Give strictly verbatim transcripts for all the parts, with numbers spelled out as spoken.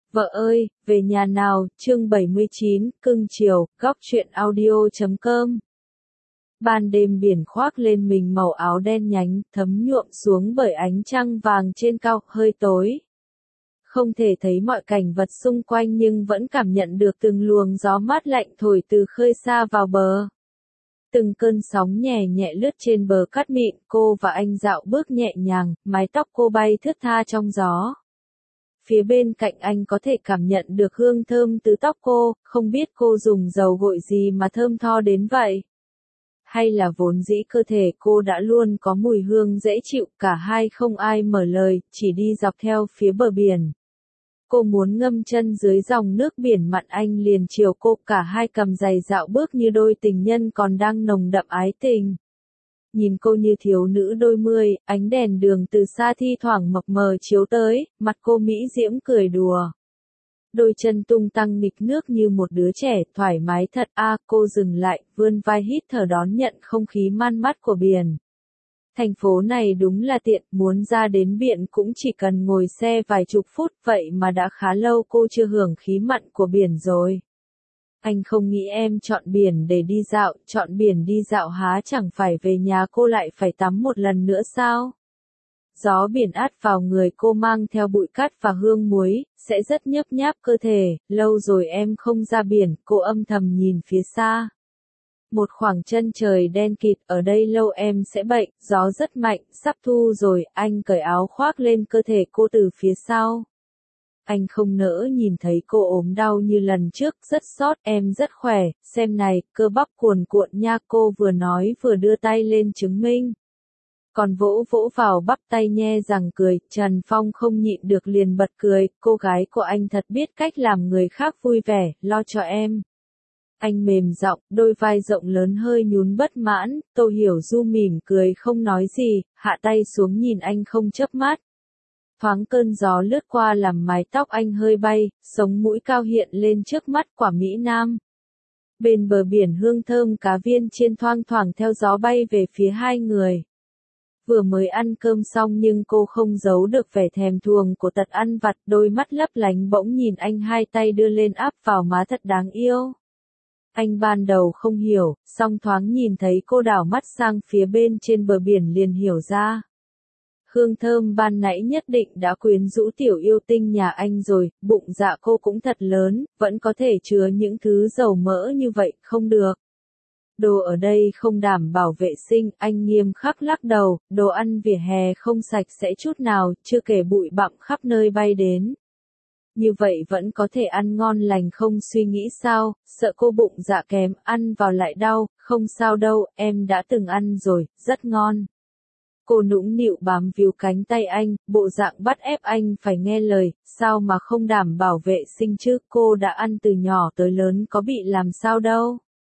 Vợ ơi, về nhà nào, chương bảy mươi chín, cưng chiều, góc truyện audio chấm com. Ban đêm biển khoác lên mình màu áo đen nhánh, thấm nhuộm xuống bởi ánh trăng vàng trên cao, hơi tối. Không thể thấy mọi cảnh vật xung quanh nhưng vẫn cảm nhận được từng luồng gió mát lạnh thổi từ khơi xa vào bờ. Từng cơn sóng nhẹ nhẹ lướt trên bờ cát mịn, cô và anh dạo bước nhẹ nhàng, mái tóc cô bay thướt tha trong gió. Phía bên cạnh anh có thể cảm nhận được hương thơm từ tóc cô, không biết cô dùng dầu gội gì mà thơm tho đến vậy. Hay là vốn dĩ cơ thể cô đã luôn có mùi hương dễ chịu, cả hai không ai mở lời, chỉ đi dọc theo phía bờ biển. Cô muốn ngâm chân dưới dòng nước biển mặn, anh liền chiều cô, cả hai cầm giày dạo bước như đôi tình nhân còn đang nồng đậm ái tình. Nhìn cô như thiếu nữ đôi mươi, ánh đèn đường từ xa thi thoảng mập mờ chiếu tới, mặt cô mỹ diễm cười đùa. Đôi chân tung tăng nghịch nước như một đứa trẻ, thoải mái thật a. À, cô dừng lại, vươn vai hít thở đón nhận không khí man mát của biển. Thành phố này đúng là tiện, muốn ra đến biển cũng chỉ cần ngồi xe vài chục phút, vậy mà đã khá lâu cô chưa hưởng khí mặn của biển rồi. Anh không nghĩ em chọn biển để đi dạo, chọn biển đi dạo há chẳng phải về nhà cô lại phải tắm một lần nữa sao? Gió biển át vào người cô mang theo bụi cát và hương muối, sẽ rất nhấp nháp cơ thể, lâu rồi em không ra biển, cô âm thầm nhìn phía xa. Một khoảng chân trời đen kịt, ở đây lâu em sẽ bệnh, gió rất mạnh, sắp thu rồi, anh cởi áo khoác lên cơ thể cô từ phía sau. Anh không nỡ nhìn thấy cô ốm đau như lần trước, rất sót, em rất khỏe, xem này, cơ bắp cuồn cuộn nha, cô vừa nói vừa đưa tay lên chứng minh. Còn vỗ vỗ vào bắp tay nhe răng cười, Trần Phong không nhịn được liền bật cười, cô gái của anh thật biết cách làm người khác vui vẻ, lo cho em. Anh mềm giọng, đôi vai rộng lớn hơi nhún bất mãn, Tô Hiểu Du mỉm cười không nói gì, hạ tay xuống nhìn anh không chớp mắt. Thoáng cơn gió lướt qua làm mái tóc anh hơi bay, sống mũi cao hiện lên trước mắt quả Mỹ Nam. Bên bờ biển hương thơm cá viên chiên thoang thoảng theo gió bay về phía hai người. Vừa mới ăn cơm xong nhưng cô không giấu được vẻ thèm thuồng của tật ăn vặt, đôi mắt lấp lánh bỗng nhìn anh, hai tay đưa lên áp vào má thật đáng yêu. Anh ban đầu không hiểu, song thoáng nhìn thấy cô đảo mắt sang phía bên trên bờ biển liền hiểu ra. Hương thơm ban nãy nhất định đã quyến rũ tiểu yêu tinh nhà anh rồi, bụng dạ cô cũng thật lớn, vẫn có thể chứa những thứ dầu mỡ như vậy, không được. Đồ ở đây không đảm bảo vệ sinh, anh nghiêm khắc lắc đầu, đồ ăn vỉa hè không sạch sẽ chút nào, chưa kể bụi bặm khắp nơi bay đến. Như vậy vẫn có thể ăn ngon lành không suy nghĩ sao, sợ cô bụng dạ kém, ăn vào lại đau, không sao đâu, em đã từng ăn rồi, rất ngon. Cô nũng nịu bám víu cánh tay anh, bộ dạng bắt ép anh phải nghe lời, sao mà không đảm bảo vệ sinh chứ, cô đã ăn từ nhỏ tới lớn có bị làm sao đâu.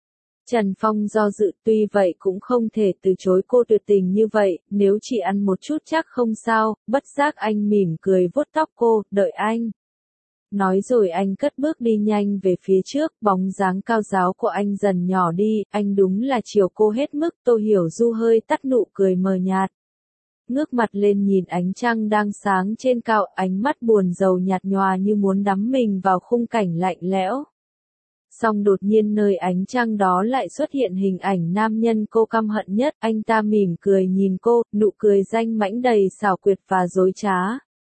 Trần Phong do dự, tuy vậy cũng không thể từ chối cô tuyệt tình như vậy, nếu chỉ ăn một chút chắc không sao, bất giác anh mỉm cười vuốt tóc cô, đợi anh. Nói rồi anh cất bước đi nhanh về phía trước, bóng dáng cao ráo của anh dần nhỏ đi, anh đúng là chiều cô hết mức, Tô Hiểu Du hơi tắt nụ cười mờ nhạt. Ngước mặt lên nhìn ánh trăng đang sáng trên cao, ánh mắt buồn rầu nhạt nhòa như muốn đắm mình vào khung cảnh lạnh lẽo. Song đột nhiên nơi ánh trăng đó lại xuất hiện hình ảnh nam nhân cô căm hận nhất, anh ta mỉm cười nhìn cô, nụ cười danh mãnh đầy xảo quyệt và dối trá.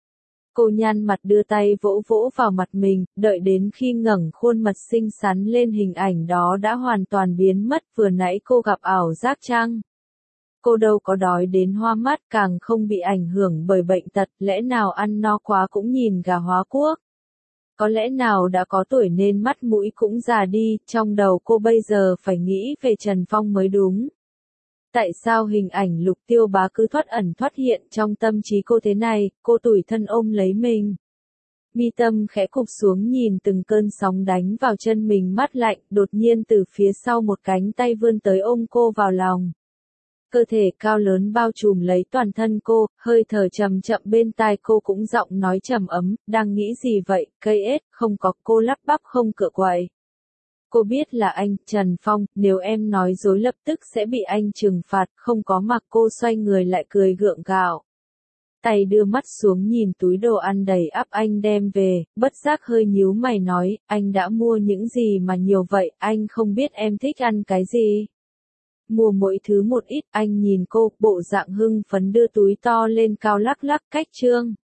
Cô nhăn mặt đưa tay vỗ vỗ vào mặt mình, đợi đến khi ngẩng khuôn mặt xinh xắn lên hình ảnh đó đã hoàn toàn biến mất, vừa nãy cô gặp ảo giác chăng? Cô đâu có đói đến hoa mắt, càng không bị ảnh hưởng bởi bệnh tật, lẽ nào ăn no quá cũng nhìn gà hóa quốc? Có lẽ nào đã có tuổi nên mắt mũi cũng già đi, trong đầu cô bây giờ phải nghĩ về Trần Phong mới đúng. Tại sao hình ảnh Lục Tiêu Bá cứ thoát ẩn thoát hiện trong tâm trí cô thế này, cô tủi thân ôm lấy mình. Mi tâm khẽ cụp xuống nhìn từng cơn sóng đánh vào chân mình mát lạnh, đột nhiên từ phía sau một cánh tay vươn tới ôm cô vào lòng. Cơ thể cao lớn bao trùm lấy toàn thân cô, hơi thở chậm chậm bên tai cô cũng giọng nói trầm ấm, đang nghĩ gì vậy, cây ếch, không có, cô lắp bắp không cựa quậy. Cô biết là anh, Trần Phong, nếu em nói dối lập tức sẽ bị anh trừng phạt, không có mặc cô xoay người lại cười gượng gạo. tay đưa mắt xuống nhìn túi đồ ăn đầy ắp anh đem về, bất giác hơi nhíu mày nói, anh đã mua những gì mà nhiều vậy, anh không biết em thích ăn cái gì. Mua mỗi thứ một ít, anh nhìn cô, bộ dạng hưng phấn đưa túi to lên cao lắc lắc cách trương.